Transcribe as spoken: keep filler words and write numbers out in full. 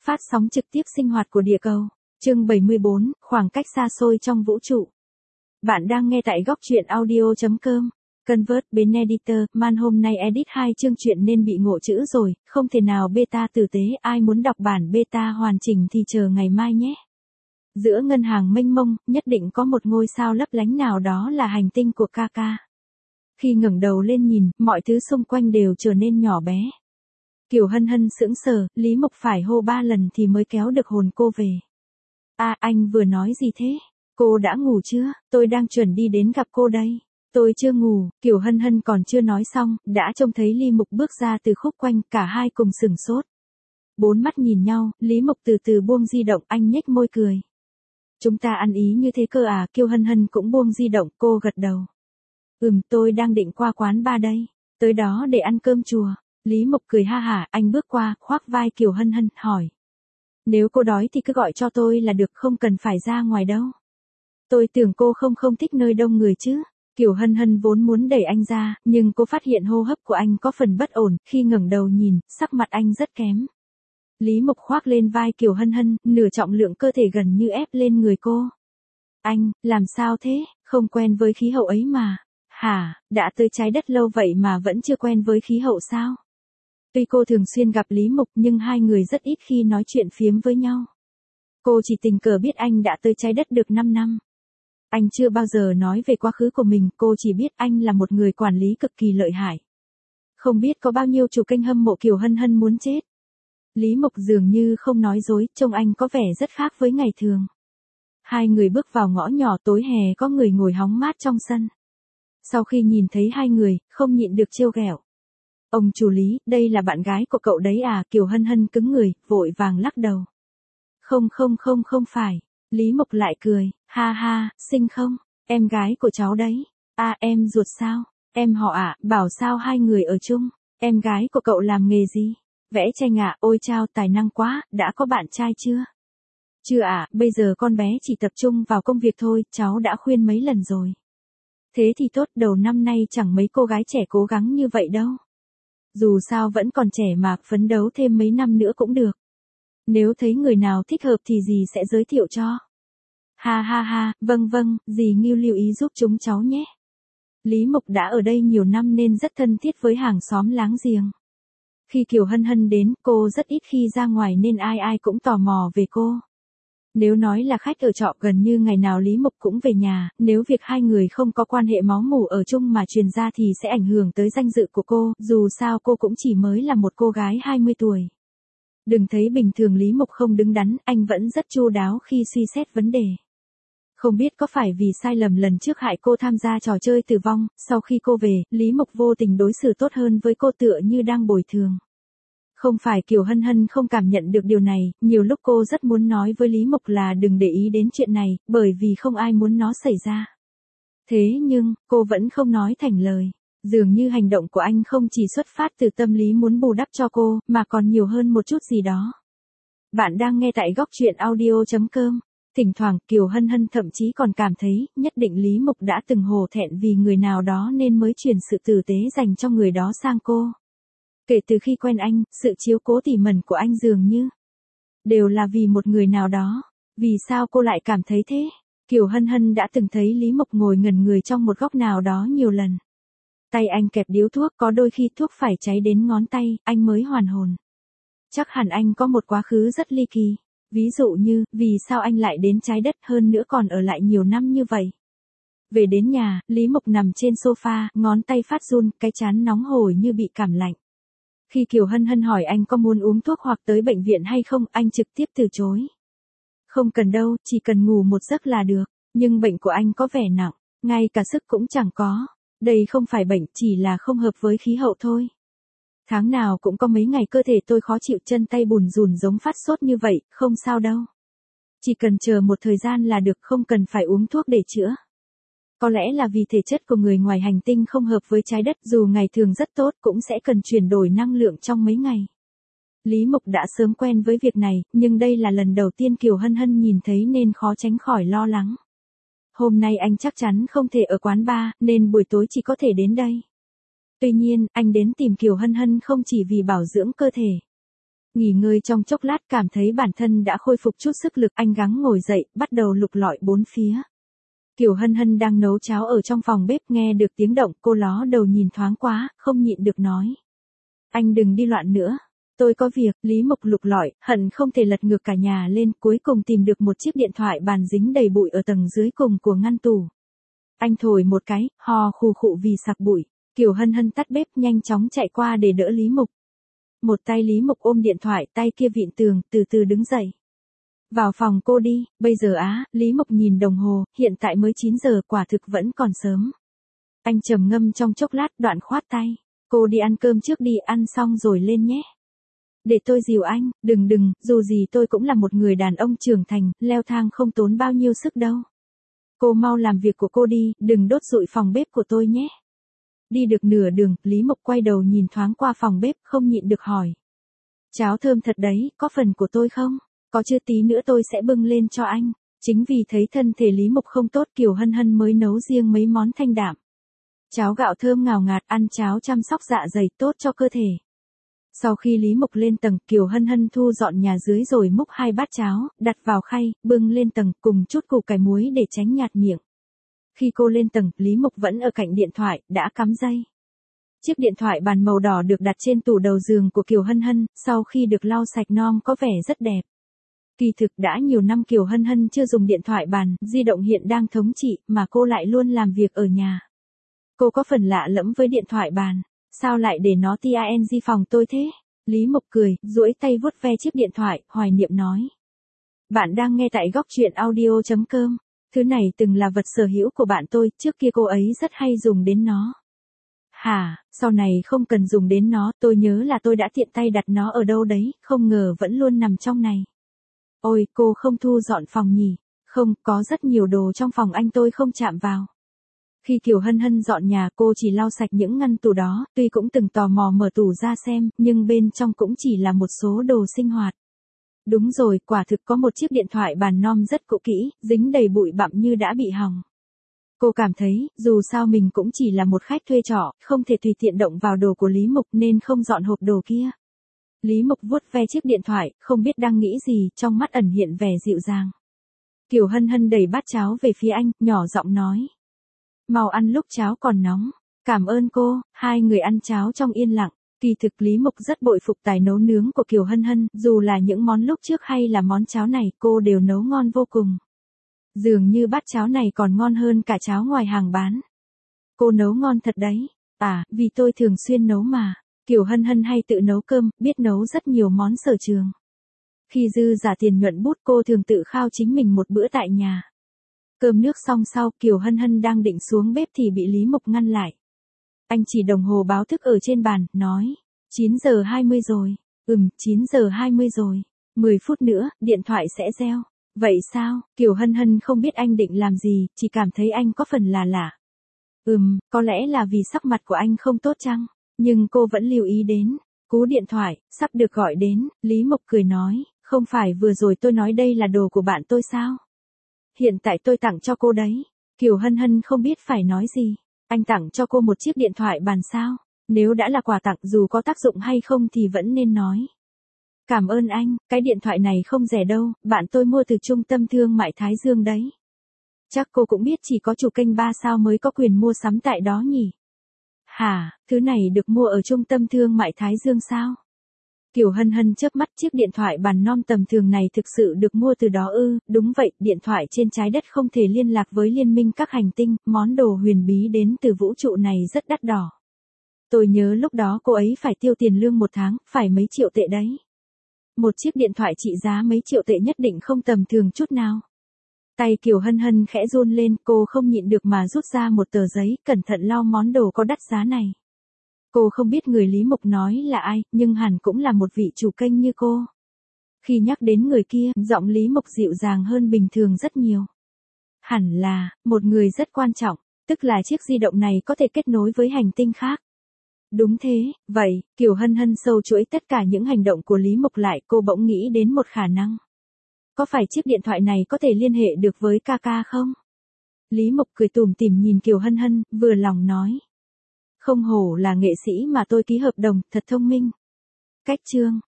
phát sóng trực tiếp sinh hoạt của địa cầu. Chương bảy mươi bốn, khoảng cách xa xôi trong vũ trụ. Bạn đang nghe tại góc truyện audio chấm com. Convert bên editor, man hôm nay edit hai chương truyện nên bị ngộ chữ rồi, không thể nào beta tử tế, ai muốn đọc bản beta hoàn chỉnh thì chờ ngày mai nhé. Giữa ngân hàng mênh mông, nhất định có một ngôi sao lấp lánh nào đó là hành tinh của Kaka. Khi ngẩng đầu lên nhìn, mọi thứ xung quanh đều trở nên nhỏ bé. Kiều Hân Hân sững sờ, Lý Mộc phải hô ba lần thì mới kéo được hồn cô về. À, anh vừa nói gì thế? Cô đã ngủ chưa? Tôi đang chuẩn đi đến gặp cô đây. Tôi chưa ngủ, Kiều Hân Hân còn chưa nói xong, đã trông thấy Lý Mộc bước ra từ khúc quanh, cả hai cùng sửng sốt. Bốn mắt nhìn nhau, Lý Mộc từ từ buông di động, anh nhếch môi cười. Chúng ta ăn ý như thế cơ à? Kiều Hân Hân cũng buông di động, cô gật đầu. Ừm, tôi đang định qua quán bar đây, tới đó để ăn cơm chùa. Lý Mộc cười ha hả, anh bước qua, khoác vai Kiều Hân Hân, hỏi. Nếu cô đói thì cứ gọi cho tôi là được, không cần phải ra ngoài đâu. Tôi tưởng cô không không thích nơi đông người chứ. Kiều Hân Hân vốn muốn đẩy anh ra, nhưng cô phát hiện hô hấp của anh có phần bất ổn, khi ngẩng đầu nhìn, sắc mặt anh rất kém. Lý Mộc khoác lên vai Kiều Hân Hân, nửa trọng lượng cơ thể gần như ép lên người cô. Anh, làm sao thế, không quen với khí hậu ấy mà. Hả, đã tới trái đất lâu vậy mà vẫn chưa quen với khí hậu sao? Tuy cô thường xuyên gặp Lý Mộc nhưng hai người rất ít khi nói chuyện phiếm với nhau. Cô chỉ tình cờ biết anh đã tới trái đất được năm năm. Anh chưa bao giờ nói về quá khứ của mình, cô chỉ biết anh là một người quản lý cực kỳ lợi hại. Không biết có bao nhiêu chủ kênh hâm mộ Kiều Hân Hân muốn chết. Lý Mộc dường như không nói dối, trông anh có vẻ rất khác với ngày thường. Hai người bước vào ngõ nhỏ, tối hè có người ngồi hóng mát trong sân. Sau khi nhìn thấy hai người, không nhịn được trêu ghẹo. Ông chủ Lý, đây là bạn gái của cậu đấy à? Kiều Hân Hân cứng người, vội vàng lắc đầu. Không không không không phải. Lý Mộc lại cười, ha ha, xinh không? Em gái của cháu đấy. À, em ruột sao? Em họ ạ, à, bảo sao hai người ở chung? Em gái của cậu làm nghề gì? Vẽ tranh ạ, à, ôi chao, tài năng quá, đã có bạn trai chưa? Chưa ạ, à, bây giờ con bé chỉ tập trung vào công việc thôi, cháu đã khuyên mấy lần rồi. Thế thì tốt, đầu năm nay chẳng mấy cô gái trẻ cố gắng như vậy đâu. Dù sao vẫn còn trẻ mà, phấn đấu thêm mấy năm nữa cũng được. Nếu thấy người nào thích hợp thì dì sẽ giới thiệu cho. Ha ha ha, vâng vâng, dì Ngưu lưu ý giúp chúng cháu nhé. Lý Mộc đã ở đây nhiều năm nên rất thân thiết với hàng xóm láng giềng. Khi Kiều Hân Hân đến, cô rất ít khi ra ngoài nên ai ai cũng tò mò về cô. Nếu nói là khách ở trọ, gần như ngày nào Lý Mộc cũng về nhà, nếu việc hai người không có quan hệ máu mủ ở chung mà truyền ra thì sẽ ảnh hưởng tới danh dự của cô, dù sao cô cũng chỉ mới là một cô gái hai mươi tuổi. Đừng thấy bình thường Lý Mộc không đứng đắn, anh vẫn rất chu đáo khi suy xét vấn đề. Không biết có phải vì sai lầm lần trước hại cô tham gia trò chơi tử vong, sau khi cô về, Lý Mộc vô tình đối xử tốt hơn với cô tựa như đang bồi thường. Không phải Kiều Hân Hân không cảm nhận được điều này, nhiều lúc cô rất muốn nói với Lý Mộc là đừng để ý đến chuyện này, bởi vì không ai muốn nó xảy ra. Thế nhưng, cô vẫn không nói thành lời. Dường như hành động của anh không chỉ xuất phát từ tâm lý muốn bù đắp cho cô, mà còn nhiều hơn một chút gì đó. Bạn đang nghe tại góc truyện audio chấm com. Thỉnh thoảng, Kiều Hân Hân thậm chí còn cảm thấy, nhất định Lý Mộc đã từng hổ thẹn vì người nào đó nên mới chuyển sự tử tế dành cho người đó sang cô. Kể từ khi quen anh, sự chiếu cố tỉ mẩn của anh dường như đều là vì một người nào đó. Vì sao cô lại cảm thấy thế? Kiều Hân Hân đã từng thấy Lý Mộc ngồi ngẩn người trong một góc nào đó nhiều lần. Tay anh kẹp điếu thuốc, có đôi khi thuốc phải cháy đến ngón tay, anh mới hoàn hồn. Chắc hẳn anh có một quá khứ rất ly kỳ. Ví dụ như, vì sao anh lại đến trái đất, hơn nữa còn ở lại nhiều năm như vậy. Về đến nhà, Lý Mộc nằm trên sofa, ngón tay phát run, cái trán nóng hổi như bị cảm lạnh. Khi Kiều Hân Hân hỏi anh có muốn uống thuốc hoặc tới bệnh viện hay không, anh trực tiếp từ chối. Không cần đâu, chỉ cần ngủ một giấc là được. Nhưng bệnh của anh có vẻ nặng, ngay cả sức cũng chẳng có. Đây không phải bệnh, chỉ là không hợp với khí hậu thôi. Tháng nào cũng có mấy ngày cơ thể tôi khó chịu, chân tay bùn rùn giống phát sốt như vậy, không sao đâu. Chỉ cần chờ một thời gian là được, không cần phải uống thuốc để chữa. Có lẽ là vì thể chất của người ngoài hành tinh không hợp với trái đất, dù ngày thường rất tốt cũng sẽ cần chuyển đổi năng lượng trong mấy ngày. Lý Mộc đã sớm quen với việc này, nhưng đây là lần đầu tiên Kiều Hân Hân nhìn thấy nên khó tránh khỏi lo lắng. Hôm nay anh chắc chắn không thể ở quán bar, nên buổi tối chỉ có thể đến đây. Tuy nhiên, anh đến tìm Kiều Hân Hân không chỉ vì bảo dưỡng cơ thể. Nghỉ ngơi trong chốc lát cảm thấy bản thân đã khôi phục chút sức lực, anh gắng ngồi dậy, bắt đầu lục lọi bốn phía. Kiều Hân Hân đang nấu cháo ở trong phòng bếp, nghe được tiếng động, cô ló đầu nhìn thoáng qua, không nhịn được nói. Anh đừng đi loạn nữa. Tôi có việc. Lý Mộc lục lọi, hận không thể lật ngược cả nhà lên, cuối cùng tìm được một chiếc điện thoại bàn dính đầy bụi ở tầng dưới cùng của ngăn tủ. Anh thổi một cái, hò khù khụ vì sặc bụi. Kiều Hân Hân tắt bếp nhanh chóng chạy qua để đỡ Lý Mộc. Một tay Lý Mộc ôm điện thoại, tay kia vịn tường, từ từ đứng dậy. Vào phòng cô đi, bây giờ á, Lý Mộc nhìn đồng hồ, hiện tại mới chín giờ, quả thực vẫn còn sớm. Anh trầm ngâm trong chốc lát, đoạn khoát tay. Cô đi ăn cơm trước đi, ăn xong rồi lên nhé. Để tôi dìu anh. Đừng đừng, dù gì tôi cũng là một người đàn ông trưởng thành, leo thang không tốn bao nhiêu sức đâu. Cô mau làm việc của cô đi, đừng đốt rụi phòng bếp của tôi nhé. Đi được nửa đường, Lý Mộc quay đầu nhìn thoáng qua phòng bếp, không nhịn được hỏi. Cháo thơm thật đấy, có phần của tôi không? Có chưa, tí nữa tôi sẽ bưng lên cho anh. Chính vì thấy thân thể Lý Mộc không tốt, Kiều Hân Hân mới nấu riêng mấy món thanh đạm. Cháo gạo thơm ngào ngạt, ăn cháo chăm sóc dạ dày, tốt cho cơ thể. Sau khi Lý Mộc lên tầng, Kiều Hân Hân thu dọn nhà dưới rồi múc hai bát cháo, đặt vào khay, bưng lên tầng, cùng chút củ cải muối để tránh nhạt miệng. Khi cô lên tầng, Lý Mộc vẫn ở cạnh điện thoại, đã cắm dây. Chiếc điện thoại bàn màu đỏ được đặt trên tủ đầu giường của Kiều Hân Hân, sau khi được lau sạch non có vẻ rất đẹp. Kỳ thực đã nhiều năm Kiều Hân Hân chưa dùng điện thoại bàn, di động hiện đang thống trị, mà cô lại luôn làm việc ở nhà. Cô có phần lạ lẫm với điện thoại bàn. Sao lại để nó tang phòng tôi thế? Lý Mộc cười, duỗi tay vuốt ve chiếc điện thoại, hoài niệm nói. Bạn đang nghe tại góc truyện audio chấm com. Thứ này từng là vật sở hữu của bạn tôi, trước kia cô ấy rất hay dùng đến nó. Hả, sau này không cần dùng đến nó, tôi nhớ là tôi đã tiện tay đặt nó ở đâu đấy, không ngờ vẫn luôn nằm trong này. Ôi, cô không thu dọn phòng nhỉ? Không, có rất nhiều đồ trong phòng anh tôi không chạm vào. Khi Kiều Hân Hân dọn nhà, cô chỉ lau sạch những ngăn tủ đó, tuy cũng từng tò mò mở tủ ra xem, nhưng bên trong cũng chỉ là một số đồ sinh hoạt. Đúng rồi, quả thực có một chiếc điện thoại bàn non rất cũ kỹ, dính đầy bụi bặm như đã bị hỏng. Cô cảm thấy, dù sao mình cũng chỉ là một khách thuê trọ, không thể tùy tiện động vào đồ của Lý Mộc nên không dọn hộp đồ kia. Lý Mộc vuốt ve chiếc điện thoại, không biết đang nghĩ gì, trong mắt ẩn hiện vẻ dịu dàng. Kiều Hân Hân đẩy bát cháo về phía anh, nhỏ giọng nói. Mau ăn lúc cháo còn nóng. Cảm ơn cô. Hai người ăn cháo trong yên lặng. Kỳ thực Lý Mộc rất bội phục tài nấu nướng của Kiều Hân Hân, dù là những món lúc trước hay là món cháo này, cô đều nấu ngon vô cùng. Dường như bát cháo này còn ngon hơn cả cháo ngoài hàng bán. Cô nấu ngon thật đấy. À, vì tôi thường xuyên nấu mà. Kiều Hân Hân hay tự nấu cơm, biết nấu rất nhiều món sở trường. Khi dư giả tiền nhuận bút, cô thường tự khao chính mình một bữa tại nhà. Cơm nước xong sau, Kiều Hân Hân đang định xuống bếp thì bị Lý Mộc ngăn lại. Anh chỉ đồng hồ báo thức ở trên bàn, nói. chín giờ hai mươi rồi. Ừm, chín giờ hai mươi rồi. mười phút nữa, điện thoại sẽ reo. Vậy sao? Kiều Hân Hân không biết anh định làm gì, chỉ cảm thấy anh có phần là lạ. Ừm, có lẽ là vì sắc mặt của anh không tốt chăng? Nhưng cô vẫn lưu ý đến. Cú điện thoại, sắp được gọi đến, Lý Mộc cười nói. Không phải vừa rồi tôi nói đây là đồ của bạn tôi sao? Hiện tại tôi tặng cho cô đấy. Kiều Hân Hân không biết phải nói gì. Anh tặng cho cô một chiếc điện thoại bàn sao? Nếu đã là quà tặng dù có tác dụng hay không thì vẫn nên nói. Cảm ơn anh, cái điện thoại này không rẻ đâu, bạn tôi mua từ trung tâm thương mại Thái Dương đấy. Chắc cô cũng biết chỉ có chủ kênh ba sao mới có quyền mua sắm tại đó nhỉ? Hả, thứ này được mua ở trung tâm thương mại Thái Dương sao? Kiều Hân Hân chớp mắt, chiếc điện thoại bàn non tầm thường này thực sự được mua từ đó ư? Đúng vậy, điện thoại trên trái đất không thể liên lạc với liên minh các hành tinh, món đồ huyền bí đến từ vũ trụ này rất đắt đỏ. Tôi nhớ lúc đó cô ấy phải tiêu tiền lương một tháng, phải mấy triệu tệ đấy. Một chiếc điện thoại trị giá mấy triệu tệ nhất định không tầm thường chút nào. Tay Kiều Hân Hân khẽ run lên, cô không nhịn được mà rút ra một tờ giấy, cẩn thận lau món đồ có đắt giá này. Cô không biết người Lý Mộc nói là ai, nhưng hẳn cũng là một vị chủ kênh như cô. Khi nhắc đến người kia, giọng Lý Mộc dịu dàng hơn bình thường rất nhiều. Hẳn là, một người rất quan trọng, tức là chiếc di động này có thể kết nối với hành tinh khác. Đúng thế, vậy, Kiều Hân Hân sâu chuỗi tất cả những hành động của Lý Mộc lại, cô bỗng nghĩ đến một khả năng. Có phải chiếc điện thoại này có thể liên hệ được với ca ca không? Lý Mộc cười tủm tỉm nhìn Kiều Hân Hân, vừa lòng nói. Không hổ là nghệ sĩ mà tôi ký hợp đồng, thật thông minh. Cách chương.